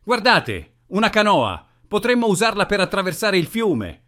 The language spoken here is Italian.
Guardate, una canoa! Potremmo usarla per attraversare il fiume.